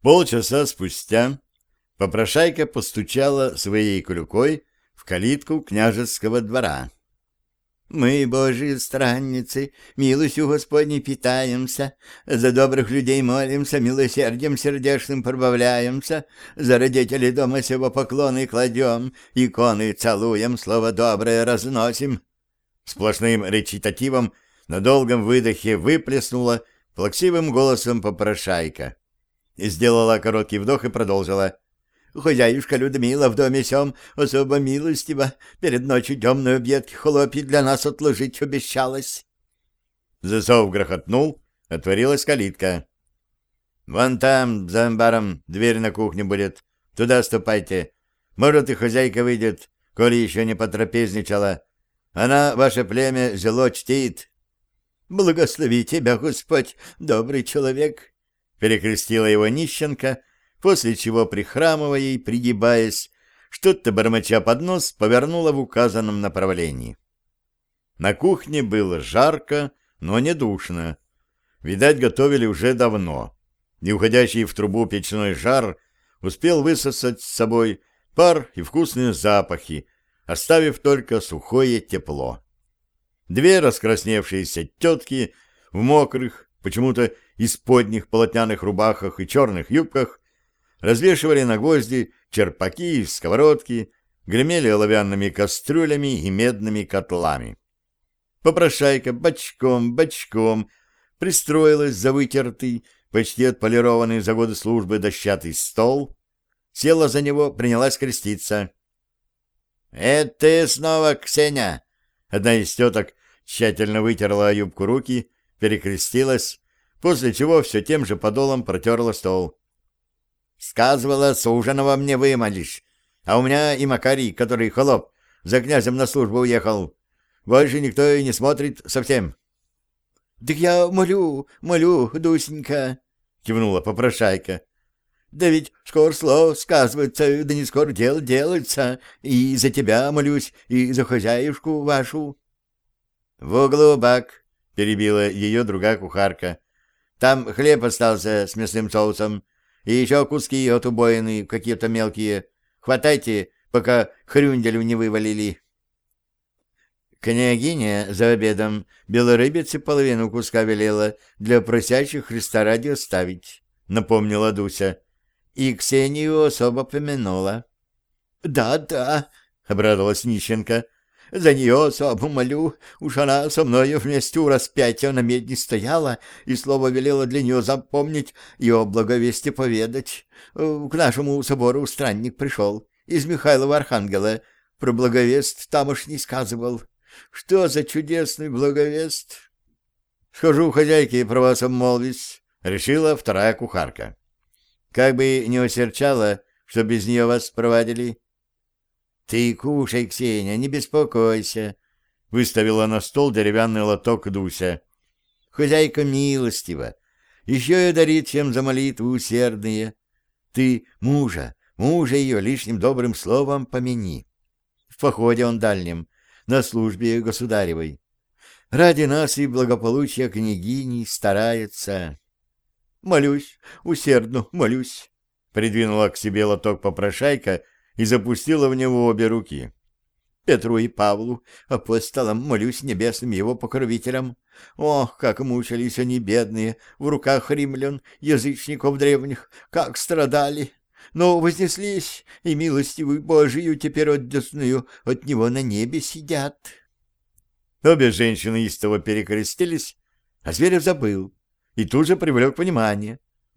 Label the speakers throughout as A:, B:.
A: Полчаса спустя попрошайка постучала своей клюкой в калитку княжеского двора. «Мы, Божьи странницы, милостью Господней питаемся, за добрых людей молимся, милосердием сердечным пробавляемся, за родителей дома сего поклоны кладем, иконы целуем, слово доброе разносим». Сплошным речитативом на долгом выдохе выплеснула плаксивым голосом попрошайка. Сделала короткий вдох и продолжила. «Хозяюшка Людмила в доме сём особо милостива, перед ночью темную объедки хлопья для нас отложить обещалась». Засов грохотнул, отворилась калитка. «Вон там, за амбаром, дверь на кухню будет. Туда ступайте. Может, и хозяйка выйдет, коли еще не потрапезничала. Она ваше племя зело чтит». «Благослови тебя, Господь, добрый человек», — перекрестила его нищенка, после чего, прихрамывая и пригибаясь, что-то бормоча под нос, повернула в указанном направлении. На кухне было жарко, но не душно. Видать, готовили уже давно, и уходящий в трубу печной жар успел высосать с собой пар и вкусные запахи, оставив только сухое тепло. Две раскрасневшиеся тетки в мокрых, почему-то исподних полотняных рубахах и черных юбках развешивали на гвозди черпаки и сковородки, гремели оловянными кастрюлями и медными котлами. Попрошайка бочком пристроилась за вытертый, почти отполированный за годы службы дощатый стол, села за него, принялась креститься. «Это ты снова, Ксения?» Одна из теток тщательно вытерла о юбку руки, перекрестилась, после чего все тем же подолом протерла стол. «Сказывала, суженого мне вымолишь, а у меня и Макарий, который холоп, за князем на службу уехал. Больше никто и не смотрит совсем». «Так я молю, Дусенька», — кивнула попрошайка. «Да ведь скоро слово сказывается, да не скоро дело делается, и за тебя молюсь, и за хозяюшку вашу». «В углу бак», — перебила ее другая кухарка. «Там хлеб остался с мясным соусом, и еще куски от убоины какие-то мелкие. Хватайте, пока хрюнделю не вывалили». «Княгиня за обедом белорыбице половину куска велела для просящих Христа ради оставить», — напомнила Дуся. «И Ксению особо помянула». «Да», — обрадовалась нищенка, — «за нее особо молю. Уж она со мною вместе у распятия на медне стояла и слово велела для нее запомнить и о благовестии поведать. К нашему собору странник пришел из Михайлова Архангела, про благовест тамошний сказывал. Что за чудесный благовест?» «Схожу к хозяйке и про вас обмолвись», — решила вторая кухарка. «Как бы не осерчала, что без нее вас проводили». «Ты кушай, Ксения, не беспокойся», — выставила на стол деревянный лоток Дуся. «Хозяйка милостива, еще и дарит чем за молитвы усердные. Ты мужа ее лишним добрым словом помяни. В походе он дальнем, на службе государевой. Ради нас и благополучия княгини старается». «Молюсь, усердно молюсь», — придвинула к себе лоток попрошайка и запустила в него обе руки. «Петру и Павлу, апостолам, молюсь небесным его покровителям. Ох, как мучились они, бедные, в руках римлян, язычников древних, как страдали! Но вознеслись, и милостивую Божию теперь отдесную от него на небе сидят». Обе женщины истово перекрестились, а Зверев забыл и тут же привлек внимание.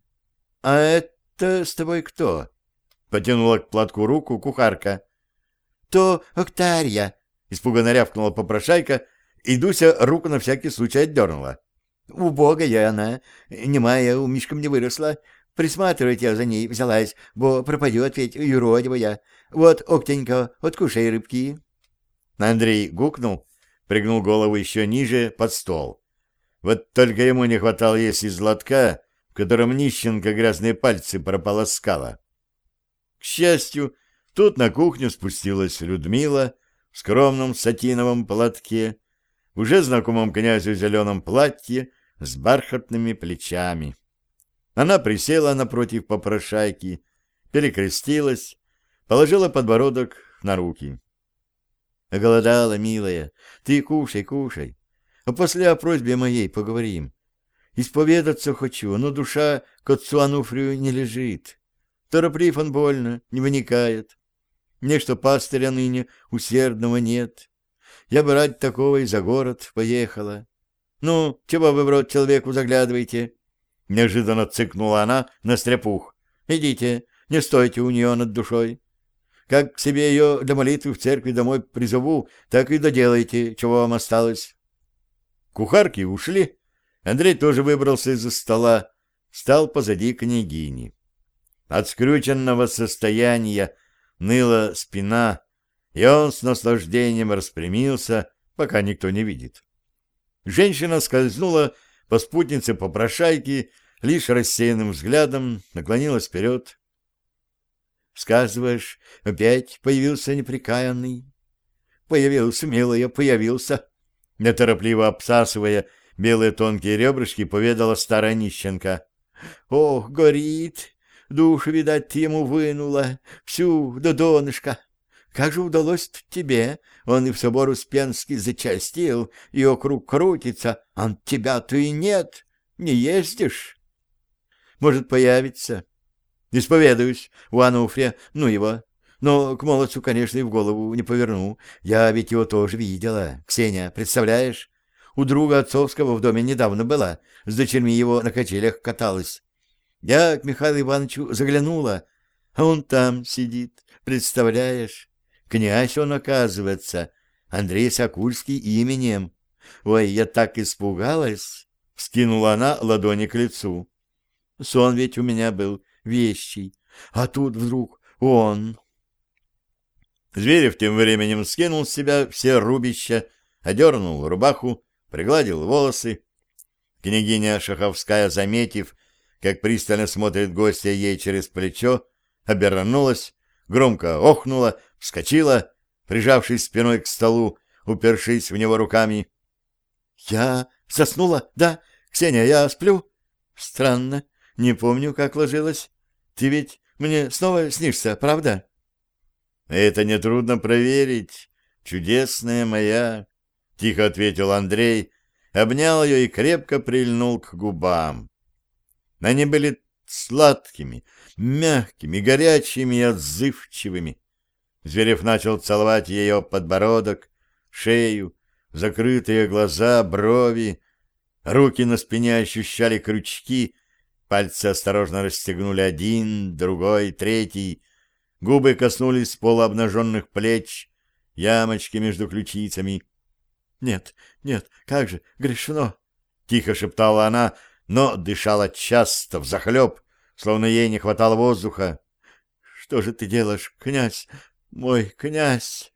A: «А это с тобой кто?» — потянула к платку руку кухарка. «То Октарья!» — испуганно рявкнула попрошайка, и Дуся руку на всякий случай отдернула. «Убогая она, немая, умишком не выросла. Присматривать я за ней взялась, бо пропадет ведь юродивая. Вот, Октенька, откушай рыбки». Андрей гукнул, пригнул голову еще ниже под стол. Вот только ему не хватало есть из лотка, в котором нищенка грязные пальцы прополоскала. К счастью, тут на кухню спустилась Людмила в скромном сатиновом платке, в уже знакомом князю зеленом платье с бархатными плечами. Она присела напротив попрошайки, перекрестилась, положила подбородок на руки. Оголодала, милая, ты кушай, кушай, а после о просьбе моей поговорим. Исповедаться хочу, но душа к отцу Ануфрию не лежит. Тороплив он больно, не вникает. Мне что пастыря ныне усердного нет. Я бы ради такого и за город поехала. Ну, чего вы в рот человеку заглядываете? Неожиданно цыкнула она на стряпух. Идите, не стойте у нее над душой. Как к себе ее для молитвы в церкви домой призову, так и доделайте, чего вам осталось. Кухарки ушли. Андрей тоже выбрался из-за стола, стал позади княгини. От скрюченного состояния ныла спина, и он с наслаждением распрямился, пока никто не видит. Женщина скользнула по спутнице попрошайки, лишь рассеянным взглядом наклонилась вперед. — Сказываешь, опять появился неприкаянный? — Появился, милая, появился. Неторопливо обсасывая белые тонкие ребрышки, поведала старая нищенка. — Ох, горит! Душу, видать, ты ему вынула, всю до донышка. Как же удалось тебе? Он и в собор Успенский зачастил, и округ крутится, а тебя-то и нет, не ездишь. Может, появится. Исповедуюсь у Ануфрия, ну его. Но к молодцу, конечно, и в голову не поверну. Я ведь его тоже видела. Ксения, представляешь? У друга отцовского в доме недавно была, с дочерьми его на качелях каталась. Я к Михаилу Ивановичу заглянула, а он там сидит, представляешь? Князь он, оказывается, Андрей Сокульский именем. Ой, я так испугалась, — вскинула она ладони к лицу. Сон ведь у меня был вещий, а тут вдруг он. Зверев тем временем скинул с себя все рубища, одернул рубаху, пригладил волосы. Княгиня Шаховская, заметив, как пристально смотрит гостья ей через плечо, обернулась, громко охнула, вскочила, прижавшись спиной к столу, упершись в него руками. — Я заснула, да, Ксения, я сплю? Странно, не помню, как ложилась. Ты ведь мне снова снишься, правда? — Это нетрудно проверить, чудесная моя, — тихо ответил Андрей, обнял ее и крепко прильнул к губам. Они были сладкими, мягкими, горячими и отзывчивыми. Зверев начал целовать ее подбородок, шею, закрытые глаза, брови. Руки на спине ощущали крючки, пальцы осторожно расстегнули один, другой, третий. Губы коснулись полуобнаженных плеч, ямочки между ключицами. — Нет, нет, как же, грешно! — тихо шептала она, но дышала часто, взахлеб, словно ей не хватало воздуха. — Что же ты делаешь, князь, мой князь?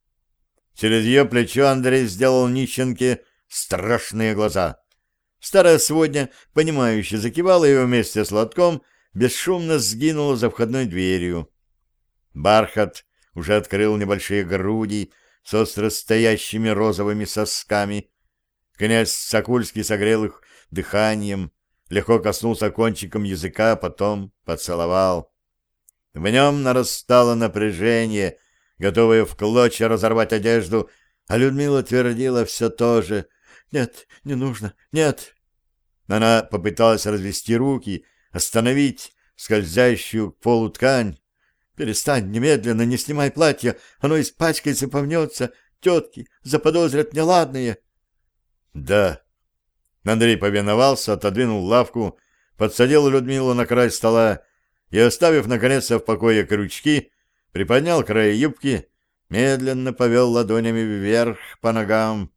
A: Через ее плечо Андрей сделал нищенке страшные глаза. Старая сводня, понимающе закивала ее вместе с лотком, бесшумно сгинула за входной дверью. Бархат уже открыл небольшие груди с остро стоящими розовыми сосками. Князь Сокульский согрел их дыханием, легко коснулся кончиком языка, потом поцеловал. В нем нарастало напряжение, готовое в клочья разорвать одежду, а Людмила твердила все то же: «Нет, не нужно, нет». Она попыталась развести руки, остановить скользящую к полу ткань. «Перестань немедленно, не снимай платье, оно испачкается, повнется, тетки заподозрят неладное». «Да». Андрей повиновался, отодвинул лавку, подсадил Людмилу на край стола и, оставив, наконец, в покое крючки, приподнял край юбки, медленно повел ладонями вверх по ногам.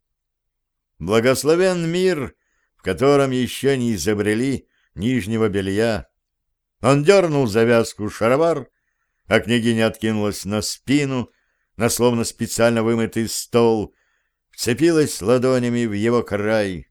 A: Благословен мир, в котором еще не изобрели нижнего белья. Он дернул завязку шаровар, а княгиня откинулась на спину, на словно специально вымытый стол, вцепилась ладонями в его край.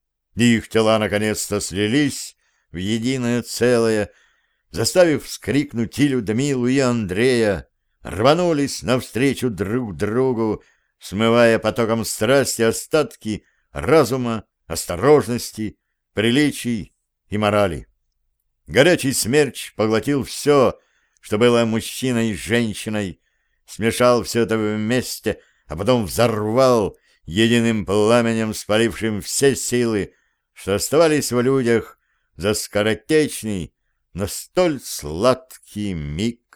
A: Их тела наконец-то слились в единое целое, заставив вскрикнуть и Людмилу, и Андрея, рванулись навстречу друг другу, смывая потоком страсти остатки разума, осторожности, приличий и морали. Горячий смерч поглотил все, что было мужчиной и женщиной, смешал все это вместе, а потом взорвал единым пламенем, спалившим все силы, что оставались в людях за скоротечный, но столь сладкий миг.